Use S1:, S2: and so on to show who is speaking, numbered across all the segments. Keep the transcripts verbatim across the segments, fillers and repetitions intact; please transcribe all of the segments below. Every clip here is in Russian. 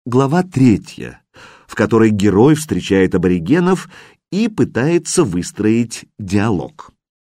S1: Глава третья, в которой герой встречает аборигенов и пытается выстроить диалог.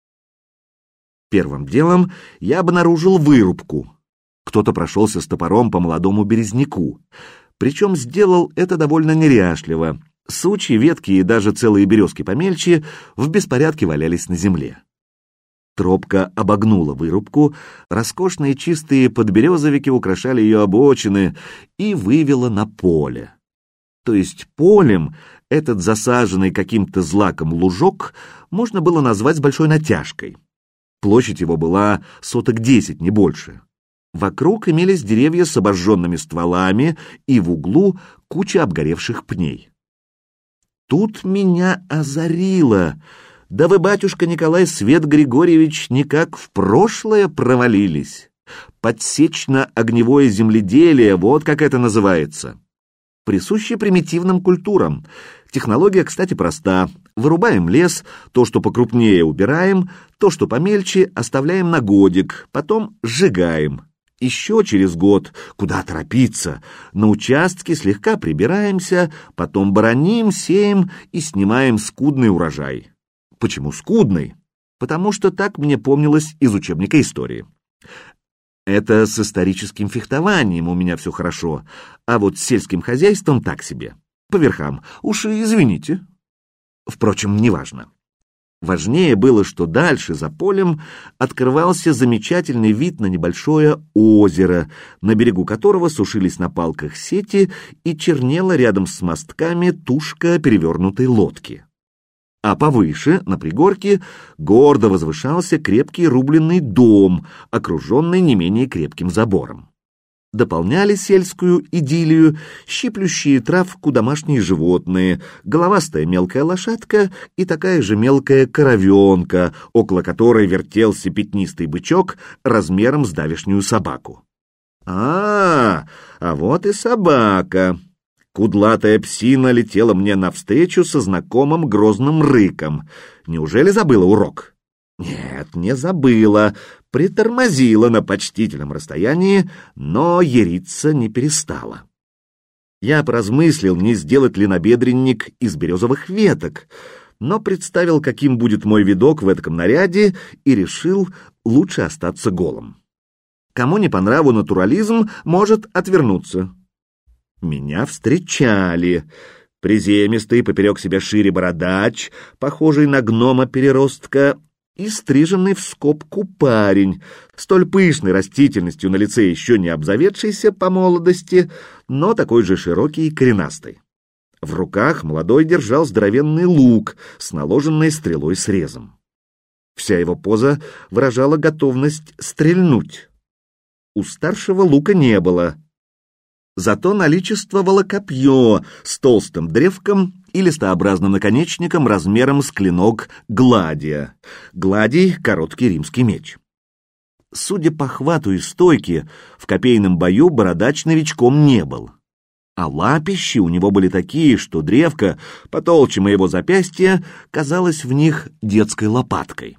S1: Первым делом я обнаружил вырубку. Кто-то прошелся с топором по молодому березняку, причем сделал это довольно неряшливо. Сучьи, ветки и даже целые березки помельче в беспорядке валялись на земле. Тропка обогнула вырубку, роскошные чистые подберезовики украшали ее обочины и вывела на поле. То есть полем этот засаженный каким-то злаком лужок можно было назвать с большой натяжкой. Площадь его была соток десять, не больше. Вокруг имелись деревья с обожженными стволами и в углу куча обгоревших пней. Тут меня озарило. Да вы, батюшка Николай Свет Григорьевич, никак в прошлое провалились. Подсечно-огневое земледелие, вот как это называется. Присуще примитивным культурам. Технология, кстати, проста. Вырубаем лес, то, что покрупнее, убираем, то, что помельче, оставляем на годик, потом сжигаем. Еще через год, куда торопиться, на участке слегка прибираемся, потом бороним, сеем и снимаем скудный урожай. Почему скудный? Потому что так мне помнилось из учебника истории. Это с историческим фехтованием у меня все хорошо, а вот с сельским хозяйством так себе. По верхам. Уж извините. Впрочем, неважно. Важнее было, что дальше, за полем, открывался замечательный вид на небольшое озеро, на берегу которого сушились на палках сети и чернела рядом с мостками тушка перевернутой лодки. А повыше, на пригорке, гордо возвышался крепкий рубленый дом, окруженный не менее крепким забором. Дополняли сельскую идиллию щиплющие травку домашние животные, головастая мелкая лошадка и такая же мелкая коровенка, около которой вертелся пятнистый бычок размером с давешнюю собаку. А, а вот и собака. Кудлатая псина летела мне навстречу со знакомым грозным рыком. Неужели забыла урок? Нет, не забыла. Притормозила на почтительном расстоянии, но яриться не перестала. Я поразмыслил, не сделать ли набедренник из березовых веток, но представил, каким будет мой видок в этом наряде, и решил лучше остаться голым. Кому не по нраву натурализм, может отвернуться. Меня встречали. Приземистый, поперек себя шире бородач, похожий на гнома-переростка, и стриженный в скобку парень, столь пышной растительностью на лице еще не обзаведшийся по молодости, но такой же широкий и коренастый. В руках молодой держал здоровенный лук с наложенной стрелой срезом. Вся его поза выражала готовность стрельнуть. У старшего лука не было. Зато наличествовало копье с толстым древком и листообразным наконечником размером с клинок гладия. Гладий — короткий римский меч. Судя по хвату и стойке, в копейном бою бородач новичком не был. А лапищи у него были такие, что древко, потолще моего запястья, казалось в них детской лопаткой.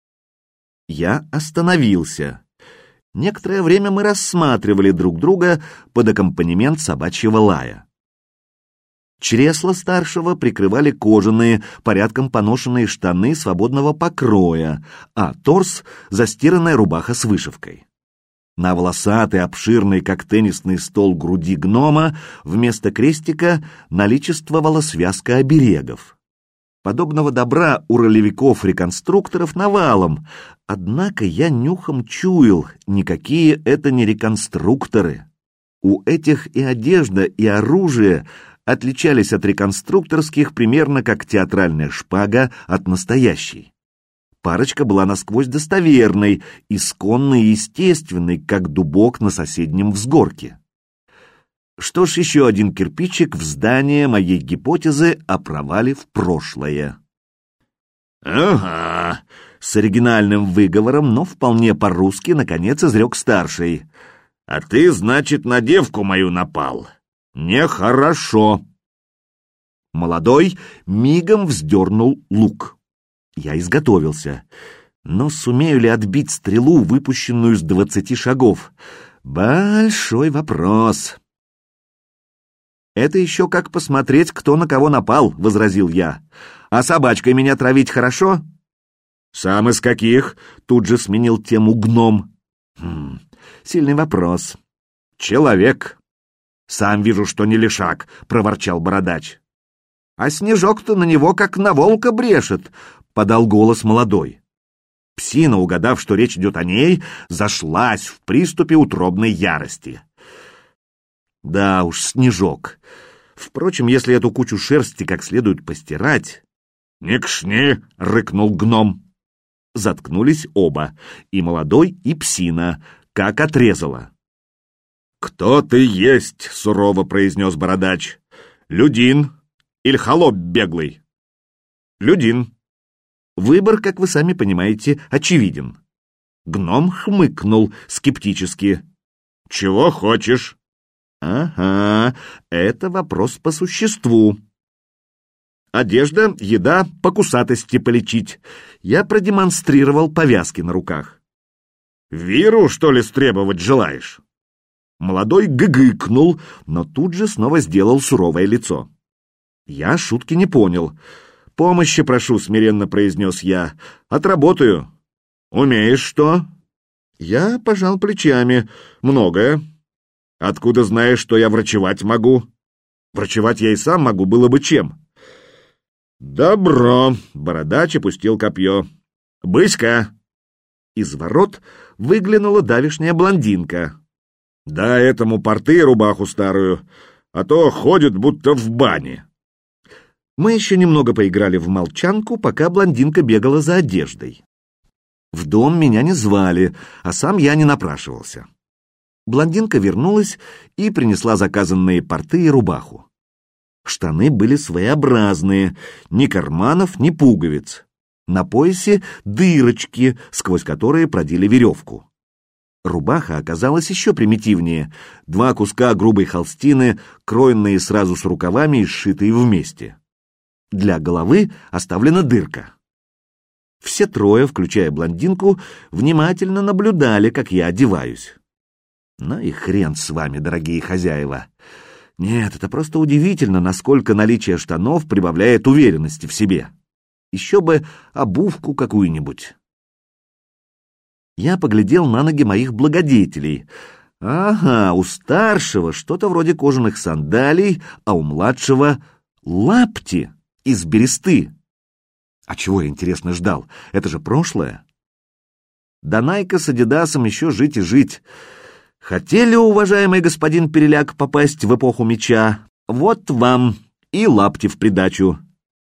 S1: Я остановился. Некоторое время мы рассматривали друг друга под аккомпанемент собачьего лая. Чресла старшего прикрывали кожаные, порядком поношенные штаны свободного покроя, а торс — застиранная рубаха с вышивкой. На волосатой, обширной, как теннисный стол, груди гнома вместо крестика наличествовала связка оберегов. Подобного добра у ролевиков-реконструкторов навалом, однако я нюхом чуял, никакие это не реконструкторы. У этих и одежда, и оружие отличались от реконструкторских примерно как театральная шпага от настоящей. Парочка была насквозь достоверной, исконной и естественной, как дубок на соседнем взгорке. Что ж, еще один кирпичик в здание моей гипотезы о провале в прошлое. «Ага», — с оригинальным выговором, но вполне по-русски, наконец изрек старший. «А ты, значит, на девку мою напал? Нехорошо». Молодой мигом вздернул лук. Я изготовился. Но сумею ли отбить стрелу, выпущенную с двадцати шагов? Большой вопрос. «Это еще как посмотреть, кто на кого напал», — возразил я. «А собачкой меня травить хорошо?» «Сам из каких?» — тут же сменил тему гном. «Хм, сильный вопрос. Человек». «Сам вижу, что не лишак», — проворчал бородач. «А Снежок-то на него как на волка брешет», — подал голос молодой. Псина, угадав, что речь идет о ней, зашлась в приступе утробной ярости. Да уж, Снежок. Впрочем, если эту кучу шерсти как следует постирать... «Не кшни!» — рыкнул гном. Заткнулись оба, и молодой, и Псина, как отрезало. «Кто ты есть?» — сурово произнес бородач. «Людин или холоп беглый?» «Людин». Выбор, как вы сами понимаете, очевиден. Гном хмыкнул скептически. «Чего хочешь?» «Ага, это вопрос по существу. Одежда, еда, по кусатости полечить. Я продемонстрировал повязки на руках». «Виру, что ли, стребовать желаешь?» Молодой гыгыкнул, но тут же снова сделал суровое лицо. Я шутки не понял. «Помощи прошу», — смиренно произнес я. «Отработаю». «Умеешь что?» Я пожал плечами. «Многое». «Откуда знаешь, что я врачевать могу?» «Врачевать я и сам могу, было бы чем». «Добро», — бородач опустил копье. «Быська!» Из ворот выглянула давишняя блондинка. «Дай этому порты рубаху старую, а то ходит будто в бане». Мы еще немного поиграли в молчанку, пока блондинка бегала за одеждой. В дом меня не звали, а сам я не напрашивался. Блондинка вернулась и принесла заказанные порты и рубаху. Штаны были своеобразные, ни карманов, ни пуговиц. На поясе дырочки, сквозь которые продели веревку. Рубаха оказалась еще примитивнее. Два куска грубой холстины, кроенные сразу с рукавами и сшитые вместе. Для головы оставлена дырка. Все трое, включая блондинку, внимательно наблюдали, как я одеваюсь. Ну и хрен с вами, дорогие хозяева. Нет, это просто удивительно, насколько наличие штанов прибавляет уверенности в себе. Еще бы обувку какую-нибудь. Я поглядел на ноги моих благодетелей. Ага, у старшего что-то вроде кожаных сандалий, а у младшего лапти из бересты. А чего я, интересно, ждал? Это же прошлое. Данайка с Адидасом еще жить и жить. Хотели, уважаемый господин Переляк, попасть в эпоху меча? Вот вам и лапти в придачу.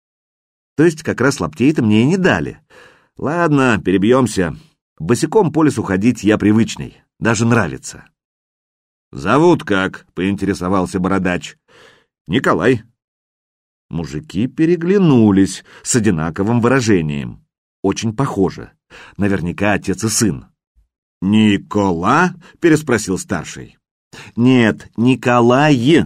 S1: То есть как раз лаптей-то мне и не дали. Ладно, перебьемся. Босиком по лесу ходить я привычный, даже нравится. «Зовут как?» — поинтересовался бородач. «Николай». Мужики переглянулись с одинаковым выражением. Очень похоже. Наверняка отец и сын. «Никола?» — переспросил старший. «Нет, Николай».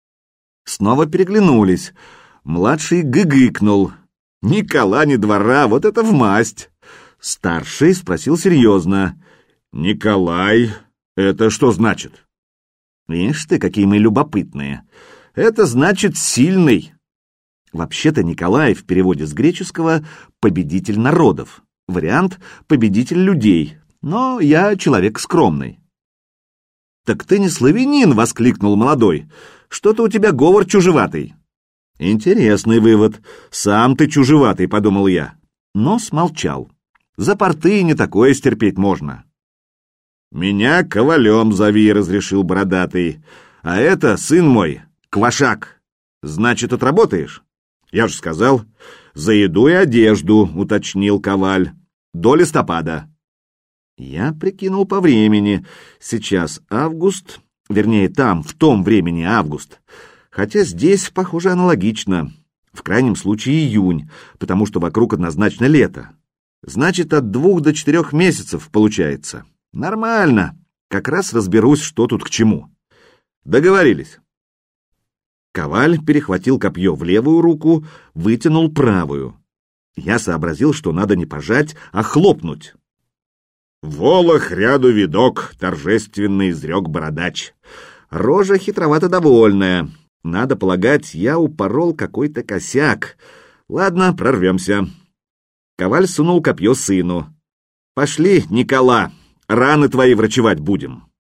S1: Снова переглянулись. Младший гыгыкнул. «Никола не двора, вот это вмасть!» Старший спросил серьезно. «Николай, это что значит?» «Видишь ты, какие мы любопытные. Это значит сильный». Вообще-то Николай в переводе с греческого «победитель народов». Вариант «победитель людей». Но я человек скромный. «Так ты не славянин!» — воскликнул молодой. «Что-то у тебя говор чужеватый». «Интересный вывод. Сам ты чужеватый», — подумал я. Но смолчал. За порты не такое стерпеть можно. «Меня Ковалем зови», — разрешил бородатый. «А это, сын мой, Квашак. Значит, отработаешь?» «Я же сказал, за еду и одежду», — уточнил Коваль. «До листопада». Я прикинул по времени. Сейчас август, вернее, там, в том времени август. Хотя здесь, похоже, аналогично. В крайнем случае июнь, потому что вокруг однозначно лето. Значит, от двух до четырех месяцев получается. Нормально. Как раз разберусь, что тут к чему. Договорились. Коваль перехватил копье в левую руку, вытянул правую. Я сообразил, что надо не пожать, а хлопнуть. «Волох ряду видок», — торжественно изрек бородач. Рожа хитровато довольная. Надо полагать, я упорол какой-то косяк. Ладно, прорвемся. Коваль сунул копье сыну. Пошли, Никола, раны твои врачевать будем.